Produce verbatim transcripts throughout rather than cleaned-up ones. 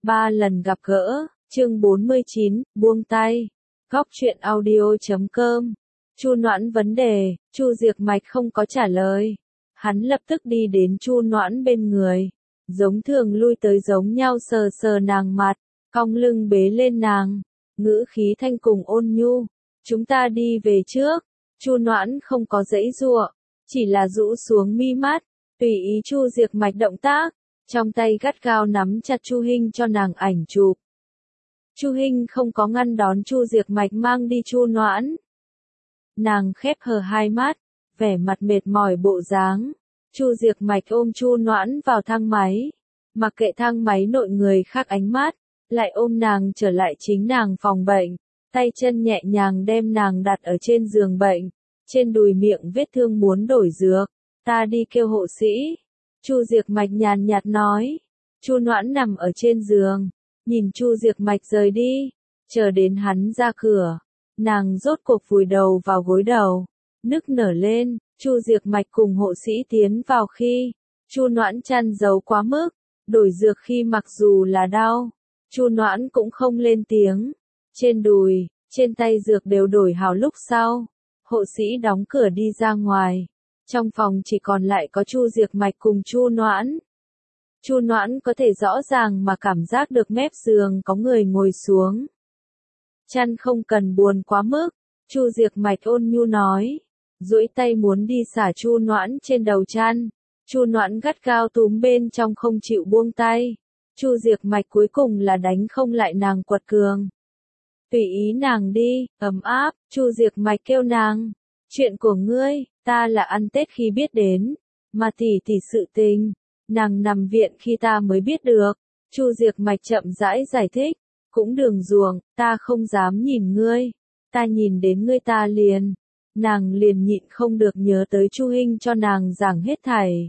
Ba lần gặp gỡ, chương bốn mươi chín, buông tay. Góc truyện audio chấm com. Chu Noãn vấn đề, Chu Diệc Mạch không có trả lời. Hắn lập tức đi đến Chu Noãn bên người, giống thường lui tới giống nhau sờ sờ nàng mặt, cong lưng bế lên nàng, ngữ khí thanh cùng ôn nhu. Chúng ta đi về trước. Chu Noãn không có giãy giụa, chỉ là rũ xuống mi mắt, tùy ý Chu Diệc Mạch động tác, trong tay gắt gao nắm chặt Chu Hinh cho nàng ảnh chụp. Chu Hinh không có ngăn đón Chu Diệc Mạch mang đi Chu Noãn. Nàng khép hờ hai mắt, vẻ mặt mệt mỏi bộ dáng. Chu Diệc Mạch ôm Chu Noãn vào thang máy, mặc kệ thang máy nội người khác ánh mắt, lại ôm nàng trở lại chính nàng phòng bệnh, tay chân nhẹ nhàng đem nàng đặt ở trên giường bệnh, trên đùi miệng vết thương muốn đổi dược, ta đi kêu hộ sĩ. Chu Diệc Mạch nhàn nhạt nói. Chu Noãn nằm ở trên giường, nhìn Chu Diệc Mạch rời đi, chờ đến hắn ra cửa, nàng rốt cuộc vùi đầu vào gối đầu, nức nở lên. Chu Diệc Mạch cùng hộ sĩ tiến vào khi, Chu Noãn chăn giấu quá mức, đổi dược khi mặc dù là đau, Chu Noãn cũng không lên tiếng. Trên đùi, trên tay dược đều đổi hào lúc sau, hộ sĩ đóng cửa đi ra ngoài. Trong phòng chỉ còn lại có Chu Diệc Mạch cùng Chu Noãn. Chu Noãn có thể rõ ràng mà cảm giác được mép giường có người ngồi xuống. Chăn không cần buồn quá mức, Chu Diệc Mạch ôn nhu nói, duỗi tay muốn đi xả Chu Noãn trên đầu chăn. Chu Noãn gắt gao túm bên trong không chịu buông tay. Chu Diệc Mạch cuối cùng là đánh không lại nàng quật cường. Tùy ý nàng đi, ấm áp. Chu Diệc Mạch kêu nàng, chuyện của ngươi, ta là ăn Tết khi biết đến, mà tỷ tỷ sự tình, nàng nằm viện khi ta mới biết được. Chu Diệc Mạch chậm rãi giải thích, cũng đường ruồng, ta không dám nhìn ngươi, ta nhìn đến ngươi ta liền, nàng liền nhịn không được nhớ tới Chu Hinh cho nàng giảng hết thảy.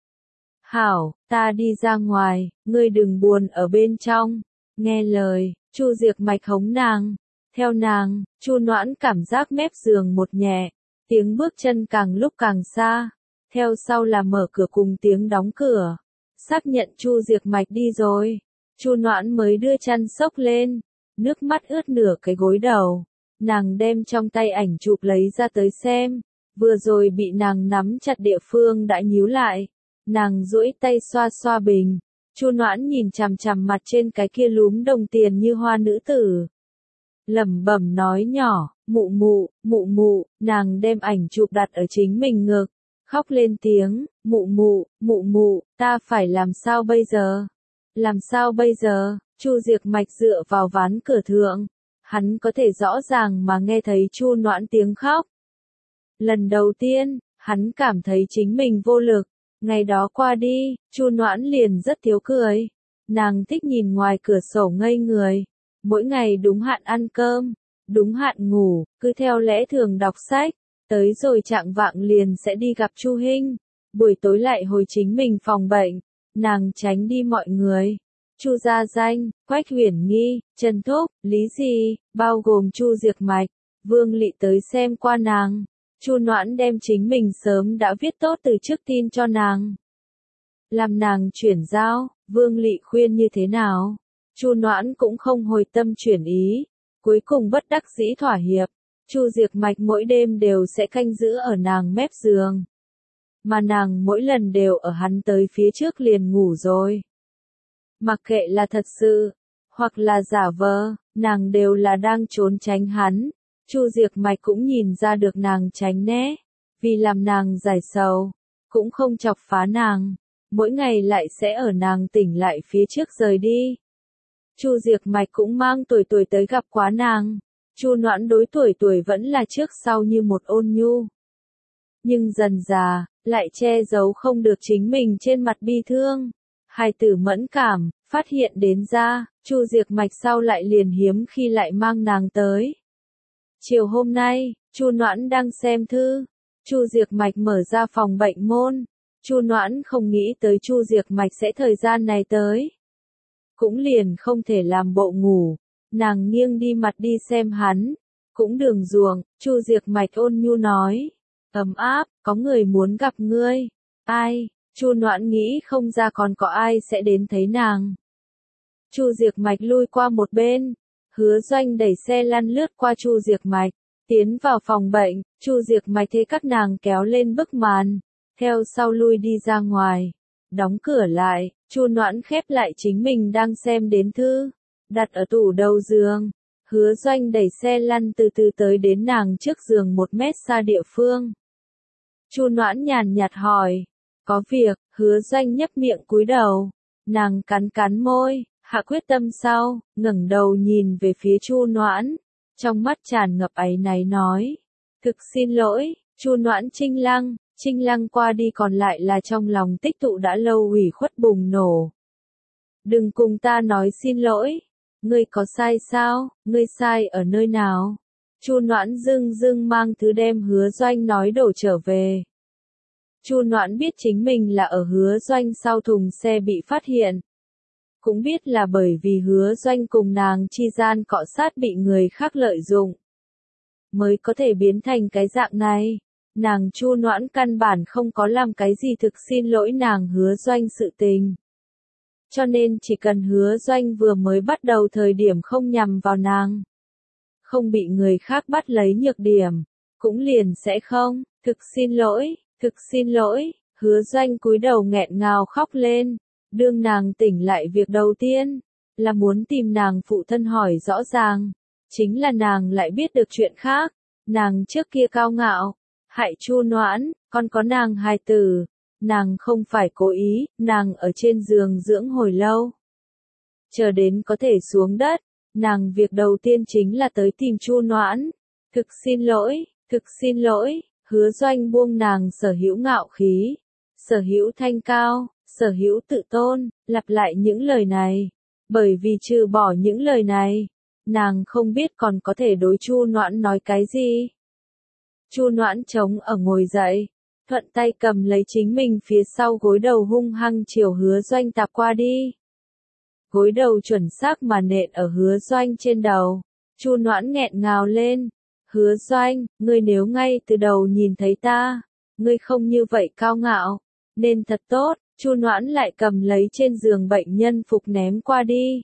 Hảo, ta đi ra ngoài, ngươi đừng buồn ở bên trong, nghe lời. Chu Diệc Mạch hống nàng, theo nàng. Chu Noãn cảm giác mép giường một nhẹ, tiếng bước chân càng lúc càng xa, theo sau là mở cửa cùng tiếng đóng cửa. Xác nhận Chu Diệc Mạch đi rồi, Chu Noãn mới đưa chăn xốc lên, nước mắt ướt nửa cái gối đầu. Nàng đem trong tay ảnh chụp lấy ra tới xem, vừa rồi bị nàng nắm chặt địa phương đã nhíu lại. Nàng duỗi tay xoa xoa bình, Chu Noãn nhìn chằm chằm mặt trên cái kia lúm đồng tiền như hoa nữ tử. Lẩm bẩm nói nhỏ, mụ mụ, mụ mụ, nàng đem ảnh chụp đặt ở chính mình ngực, khóc lên tiếng, mụ mụ, mụ mụ, ta phải làm sao bây giờ? Làm sao bây giờ? Chu Diệc Mạch dựa vào ván cửa thượng, hắn có thể rõ ràng mà nghe thấy Chu Noãn tiếng khóc. Lần đầu tiên, hắn cảm thấy chính mình vô lực. Ngày đó qua đi, Chu Noãn liền rất thiếu cười. Nàng thích nhìn ngoài cửa sổ ngây người, mỗi ngày đúng hạn ăn cơm, đúng hạn ngủ, cứ theo lẽ thường đọc sách, tới rồi chạng vạng liền sẽ đi gặp Chu Hinh, buổi tối lại hồi chính mình phòng bệnh. Nàng tránh đi mọi người. Chu Gia Danh, Quách Uyển Nghi, Trần Thúc, Lý Gì, bao gồm Chu Diệc Mạch, Vương Lị tới xem qua nàng. Chu Noãn đem chính mình sớm đã viết tốt từ trước tin cho nàng, làm nàng chuyển giao. Vương Lị khuyên như thế nào, Chu Noãn cũng không hồi tâm chuyển ý, cuối cùng bất đắc dĩ thỏa hiệp. Chu Diệc Mạch mỗi đêm đều sẽ canh giữ ở nàng mép giường, mà nàng mỗi lần đều ở hắn tới phía trước liền ngủ rồi. Mặc kệ là thật sự, hoặc là giả vờ, nàng đều là đang trốn tránh hắn. Chu Diệc Mạch cũng nhìn ra được nàng tránh né, vì làm nàng giải sầu, cũng không chọc phá nàng, mỗi ngày lại sẽ ở nàng tỉnh lại phía trước rời đi. Chu Diệc Mạch cũng mang tuổi tuổi tới gặp quá nàng. Chu Noãn đối tuổi tuổi vẫn là trước sau như một ôn nhu, nhưng dần già, lại che giấu không được chính mình trên mặt bi thương. Hài tử mẫn cảm, phát hiện đến ra, Chu Diệc Mạch sau lại liền hiếm khi lại mang nàng tới. Chiều hôm nay, Chu Noãn đang xem thư, Chu Diệc Mạch mở ra phòng bệnh môn. Chu Noãn không nghĩ tới Chu Diệc Mạch sẽ thời gian này tới, cũng liền không thể làm bộ ngủ, nàng nghiêng đi mặt đi xem hắn. Cũng đường ruồng, Chu Diệc Mạch ôn nhu nói, ấm áp, có người muốn gặp ngươi. Ai? Chu Noãn nghĩ không ra còn có ai sẽ đến thấy nàng. Chu Diệc Mạch lui qua một bên. Hứa Doanh đẩy xe lăn lướt qua Chu Diệc Mạch, tiến vào phòng bệnh. Chu Diệc Mạch thấy các nàng kéo lên bức màn, theo sau lui đi ra ngoài, đóng cửa lại. Chu Noãn khép lại chính mình đang xem đến thư, đặt ở tủ đầu giường. Hứa Doanh đẩy xe lăn từ từ tới đến nàng trước giường một mét xa địa phương. Chu Noãn nhàn nhạt hỏi, có việc? Hứa Doanh nhấp miệng cúi đầu, nàng cắn cắn môi, hạ quyết tâm sau, ngẩng đầu nhìn về phía Chu Noãn, trong mắt tràn ngập áy náy nói, thực xin lỗi. Chu Noãn trinh lăng, trinh lăng qua đi còn lại là trong lòng tích tụ đã lâu ủy khuất bùng nổ. Đừng cùng ta nói xin lỗi, ngươi có sai sao, ngươi sai ở nơi nào? Chu Noãn dưng dưng mang thứ đem Hứa Doanh nói đổ trở về. Chu Noãn biết chính mình là ở Hứa Doanh sau thùng xe bị phát hiện. Cũng biết là bởi vì Hứa Doanh cùng nàng chi gian cọ sát bị người khác lợi dụng, mới có thể biến thành cái dạng này. Nàng Chu Noãn căn bản không có làm cái gì thực xin lỗi nàng Hứa Doanh sự tình. Cho nên chỉ cần Hứa Doanh vừa mới bắt đầu thời điểm không nhằm vào nàng, không bị người khác bắt lấy nhược điểm, cũng liền sẽ không, thực xin lỗi, thực xin lỗi. Hứa Doanh cúi đầu nghẹn ngào khóc lên. Đương nàng tỉnh lại việc đầu tiên là muốn tìm nàng phụ thân hỏi rõ ràng, chính là nàng lại biết được chuyện khác. Nàng trước kia cao ngạo, hại Chu Noãn, còn có nàng hài tử, nàng không phải cố ý, nàng ở trên giường dưỡng hồi lâu. Chờ đến có thể xuống đất, nàng việc đầu tiên chính là tới tìm Chu Noãn. Thực xin lỗi, thực xin lỗi. Hứa Doanh buông nàng sở hữu ngạo khí, sở hữu thanh cao, sở hữu tự tôn, lặp lại những lời này. Bởi vì trừ bỏ những lời này, nàng không biết còn có thể đối Chu Noãn nói cái gì. Chu Noãn chống ở ngồi dậy, thuận tay cầm lấy chính mình phía sau gối đầu hung hăng chiều Hứa Doanh tạp qua đi. Gối đầu chuẩn xác mà nện ở Hứa Doanh trên đầu. Chu Noãn nghẹn ngào lên. Hứa Doanh, ngươi nếu ngay từ đầu nhìn thấy ta, ngươi không như vậy cao ngạo, nên thật tốt. Chu Noãn lại cầm lấy trên giường bệnh nhân phục ném qua đi.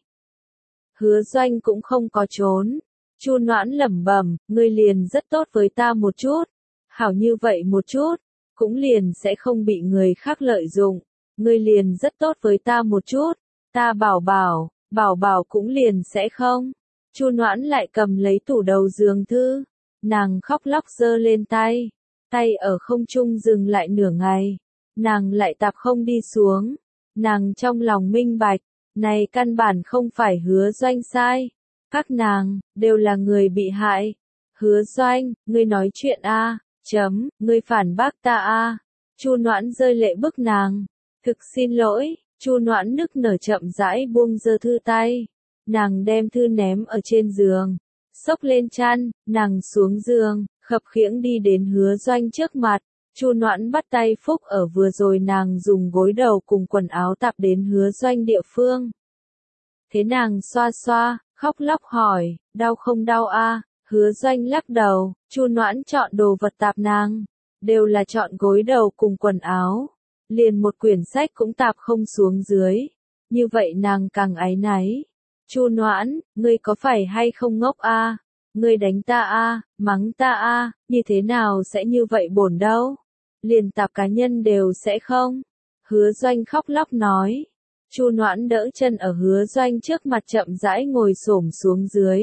Hứa Doanh cũng không có trốn. Chu Noãn lẩm bẩm, ngươi liền rất tốt với ta một chút, hảo như vậy một chút, cũng liền sẽ không bị người khác lợi dụng. Ngươi liền rất tốt với ta một chút, ta bảo bảo, bảo bảo cũng liền sẽ không. Chu Noãn lại cầm lấy tủ đầu giường thư, nàng khóc lóc giơ lên tay, tay ở không trung dừng lại nửa ngày, nàng lại tạp không đi xuống. Nàng trong lòng minh bạch, này căn bản không phải Hứa Doanh sai, các nàng đều là người bị hại. Hứa Doanh, ngươi nói chuyện a, chấm, ngươi phản bác ta a. Chu Noãn rơi lệ bức nàng, thực xin lỗi. Chu Noãn nức nở chậm rãi buông giơ thư tay, nàng đem thư ném ở trên giường, xốc lên chăn, nàng xuống giường, khập khiễng đi đến Hứa Doanh trước mặt. Chu Noãn bắt tay phúc ở vừa rồi nàng dùng gối đầu cùng quần áo tạp đến Hứa Doanh địa phương. Thế nàng xoa xoa, khóc lóc hỏi, đau không đau a? Hứa Doanh lắc đầu. Chu Noãn chọn đồ vật tạp nàng, đều là chọn gối đầu cùng quần áo, liền một quyển sách cũng tạp không xuống dưới. Như vậy nàng càng áy náy. Chu Noãn, ngươi có phải hay không ngốc a? Ngươi đánh ta a, mắng ta a, như thế nào sẽ như vậy bổn đâu? Liền tạp cá nhân đều sẽ không. Hứa Doanh khóc lóc nói. Chu Noãn đỡ chân ở Hứa Doanh trước mặt chậm rãi ngồi xổm xuống dưới.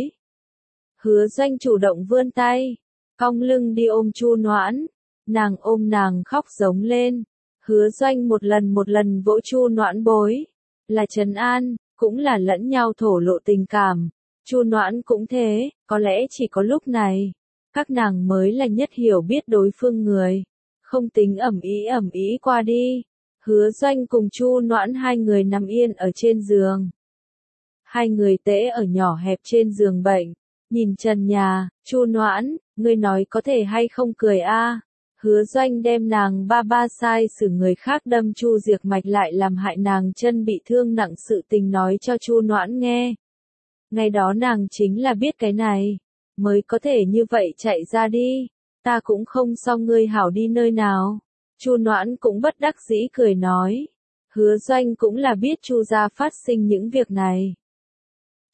Hứa Doanh chủ động vươn tay, cong lưng đi ôm Chu Noãn. Nàng ôm nàng khóc giống lên. Hứa Doanh một lần một lần vỗ Chu Noãn bối, là trấn an, cũng là lẫn nhau thổ lộ tình cảm. Chu Noãn cũng thế, có lẽ chỉ có lúc này, các nàng mới là nhất hiểu biết đối phương người, không tính ẩm ý ẩm ý qua đi. Hứa Doanh cùng Chu Noãn hai người nằm yên ở trên giường. Hai người tễ ở nhỏ hẹp trên giường bệnh, nhìn trần nhà. Chu Noãn, ngươi nói có thể hay không cười a? Hứa Doanh đem nàng ba ba sai xử người khác đâm Chu Diệc Mạch lại làm hại nàng chân bị thương nặng sự tình nói cho Chu Noãn nghe. Ngày đó nàng chính là biết cái này, mới có thể như vậy chạy ra đi. Ta cũng không so ngươi hảo đi nơi nào. Chu Noãn cũng bất đắc dĩ cười nói. Hứa Doanh cũng là biết Chu gia phát sinh những việc này,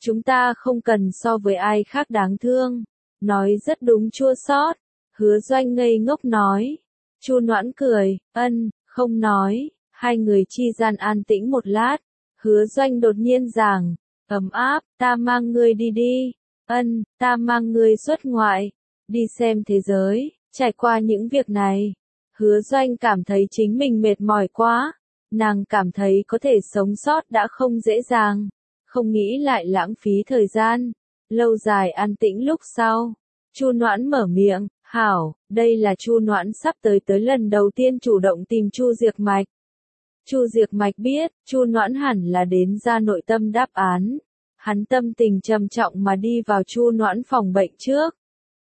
Chúng ta không cần so với ai khác đáng thương. Nói rất đúng chua xót. Hứa Doanh ngây ngốc nói. Chu Noãn cười, ân, không nói. Hai người chi gian an tĩnh một lát. Hứa Doanh đột nhiên giảng, ấm áp, ta mang ngươi đi đi. Ân, ta mang ngươi xuất ngoại. Đi xem thế giới, trải qua những việc này. Hứa Doanh cảm thấy chính mình mệt mỏi quá. Nàng cảm thấy có thể sống sót đã không dễ dàng. Không nghĩ lại lãng phí thời gian. Lâu dài an tĩnh lúc sau. Chu Noãn mở miệng, hảo, đây là Chu Noãn sắp tới tới lần đầu tiên chủ động tìm Chu Diệc Mạch. Chu Diệc Mạch biết, Chu Noãn hẳn là đến ra nội tâm đáp án. Hắn tâm tình trầm trọng mà đi vào Chu Noãn phòng bệnh trước.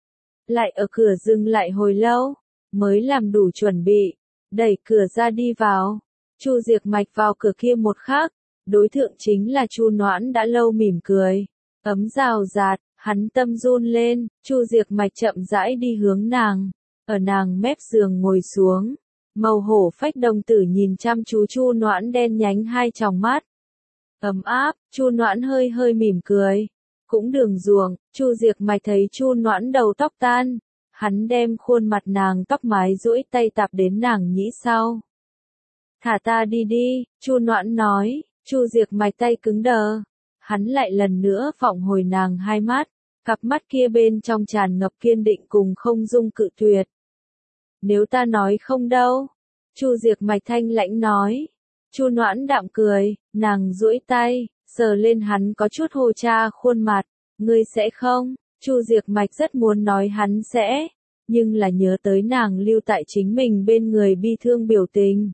Lại ở cửa dừng lại hồi lâu, mới làm đủ chuẩn bị, đẩy cửa ra đi vào. Chu Diệc Mạch vào cửa kia một khắc, đối tượng chính là Chu Noãn đã lâu mỉm cười, ấm rào rạt, hắn tâm run lên, Chu Diệc Mạch chậm rãi đi hướng nàng, ở nàng mép giường ngồi xuống, màu hổ phách đồng tử nhìn chăm chú Chu Noãn đen nhánh hai tròng mắt. Ấm áp, Chu Noãn hơi hơi mỉm cười. Cũng đường ruộng, Chu Diệc Mạch thấy Chu Noãn đầu tóc tan, hắn đem khuôn mặt nàng tóc mái duỗi tay tạp đến nàng nhĩ sau. Thả ta đi đi, Chu Noãn nói. Chu Diệc Mạch tay cứng đờ, hắn lại lần nữa vọng hồi nàng hai mắt, cặp mắt kia bên trong tràn ngập kiên định cùng không dung cự tuyệt. Nếu ta nói không đâu, Chu Diệc Mạch thanh lãnh nói. Chu Noãn đạm cười, nàng duỗi tay, sờ lên hắn có chút hồ cha khuôn mặt, ngươi sẽ không? Chu Diệc Mạch rất muốn nói hắn sẽ, nhưng là nhớ tới nàng lưu tại chính mình bên người bi thương biểu tình.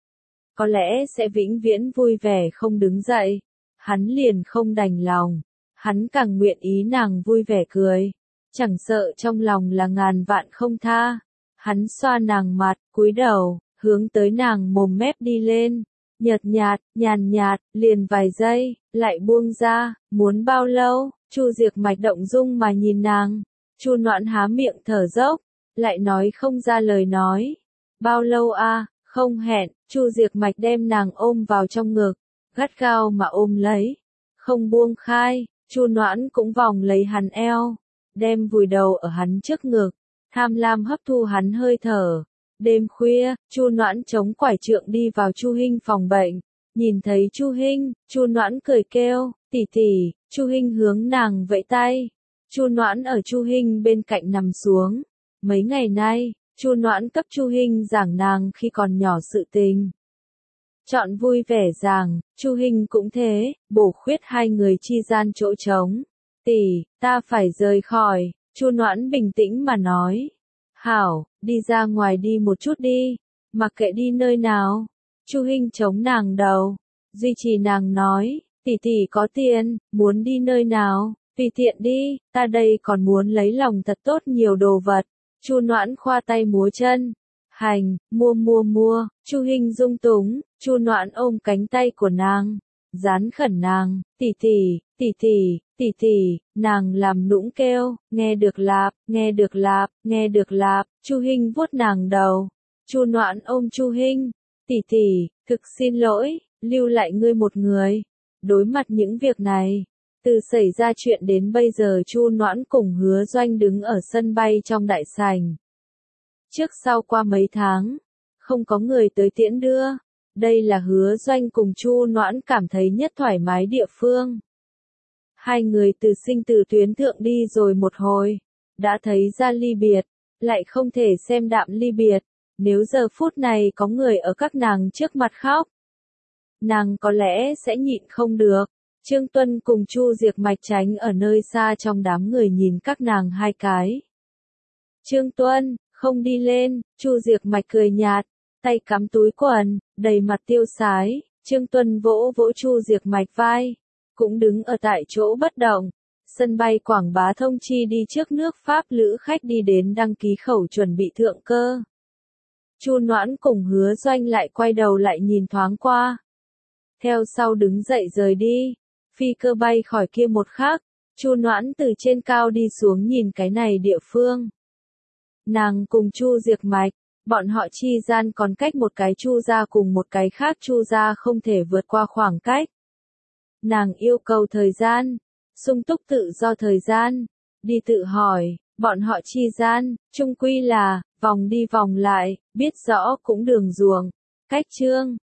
Có lẽ sẽ vĩnh viễn vui vẻ không đứng dậy, hắn liền không đành lòng, hắn càng nguyện ý nàng vui vẻ cười, chẳng sợ trong lòng là ngàn vạn không tha. Hắn xoa nàng mặt, cúi đầu, hướng tới nàng mồm mép đi lên. Nhợt nhạt, nhàn nhạt, liền vài giây, lại buông ra, muốn bao lâu? Chu Diệc Mạch động dung mà nhìn nàng. Chu Noãn há miệng thở dốc, lại nói không ra lời nói. Bao lâu a? Không hẹn. Chu Diệc Mạch đem nàng ôm vào trong ngực, gắt gao mà ôm lấy, không buông khai. Chu Noãn cũng vòng lấy hắn eo, đem vùi đầu ở hắn trước ngực, tham lam hấp thu hắn hơi thở. Đêm khuya, Chu Noãn chống quải trượng đi vào Chu Hinh phòng bệnh, nhìn thấy Chu Hinh, Chu Noãn cười kêu, tỷ tỷ. Chu Hinh hướng nàng vẫy tay. Chu Noãn ở Chu Hinh bên cạnh nằm xuống. Mấy ngày nay, Chu Noãn cấp Chu Hinh giảng nàng khi còn nhỏ sự tình. Chọn vui vẻ giảng, Chu Hinh cũng thế, bổ khuyết hai người chi gian chỗ trống. Tỷ, ta phải rời khỏi. Chu Noãn bình tĩnh mà nói. Hảo, đi ra ngoài đi một chút đi, mặc kệ đi nơi nào. Chu Hinh chống nàng đầu, duy trì nàng nói, tỷ tỷ có tiền, muốn đi nơi nào, tùy tiện đi, ta đây còn muốn lấy lòng thật tốt nhiều đồ vật. Chu Noãn khoa tay múa chân, hành, mua mua mua. Chu Hinh dung túng, Chu Noãn ôm cánh tay của nàng, dán khẩn nàng, tỷ tỷ, tỷ tỷ, tỷ tỷ. Nàng làm nũng kêu, nghe được lạp, nghe được lạp, nghe được lạp. Chu Hinh vuốt nàng đầu. Chu Noãn ôm Chu Hinh, tỷ tỷ, thực xin lỗi, lưu lại ngươi một người. Đối mặt những việc này, từ xảy ra chuyện đến bây giờ Chu Noãn cùng Hứa Doanh đứng ở sân bay trong đại sảnh. Trước sau qua mấy tháng, không có người tới tiễn đưa. Đây là Hứa Doanh cùng Chu Noãn cảm thấy nhất thoải mái địa phương. Hai người từ sinh tử tuyến thượng đi rồi một hồi, đã thấy ra ly biệt, lại không thể xem đạm ly biệt. Nếu giờ phút này có người ở các nàng trước mặt khóc, nàng có lẽ sẽ nhịn không được. Trương Tuân cùng Chu Diệc Mạch tránh ở nơi xa trong đám người nhìn các nàng hai cái. Trương Tuân, không đi lên. Chu Diệc Mạch cười nhạt, tay cắm túi quần, đầy mặt tiêu sái. Trương Tuân vỗ vỗ Chu Diệc Mạch vai, cũng đứng ở tại chỗ bất động. Sân bay Quảng Bá thông chi đi trước nước Pháp lữ khách đi đến đăng ký khẩu chuẩn bị thượng cơ. Chu Noãn cùng Hứa Doanh lại quay đầu lại nhìn thoáng qua, theo sau đứng dậy rời đi. Phi cơ bay khỏi kia một khắc, Chu Noãn từ trên cao đi xuống nhìn cái này địa phương. Nàng cùng Chu Diệc Mạch, bọn họ chi gian còn cách một cái Chu gia cùng một cái khác Chu gia không thể vượt qua khoảng cách. Nàng yêu cầu thời gian, sung túc tự do thời gian, đi tự hỏi, bọn họ chi gian, chung quy là, vòng đi vòng lại, biết rõ cũng đường ruồng, cách chương.